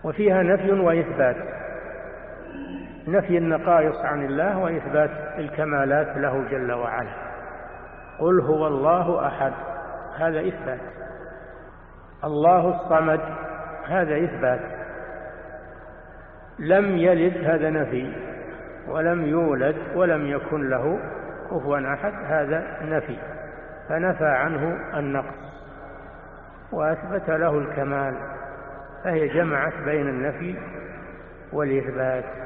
وفيها نفي وإثبات، نفي النقائص عن الله وإثبات الكمالات له جل وعلا. قل هو الله أحد، هذا إثبات. الله الصمد، هذا إثبات. لم يلد، هذا نفي. ولم يولد ولم يكن له كفوا أحد، هذا نفي، فنفى عنه النقص وأثبت له الكمال، فهي جمعت بين النفي والإثبات.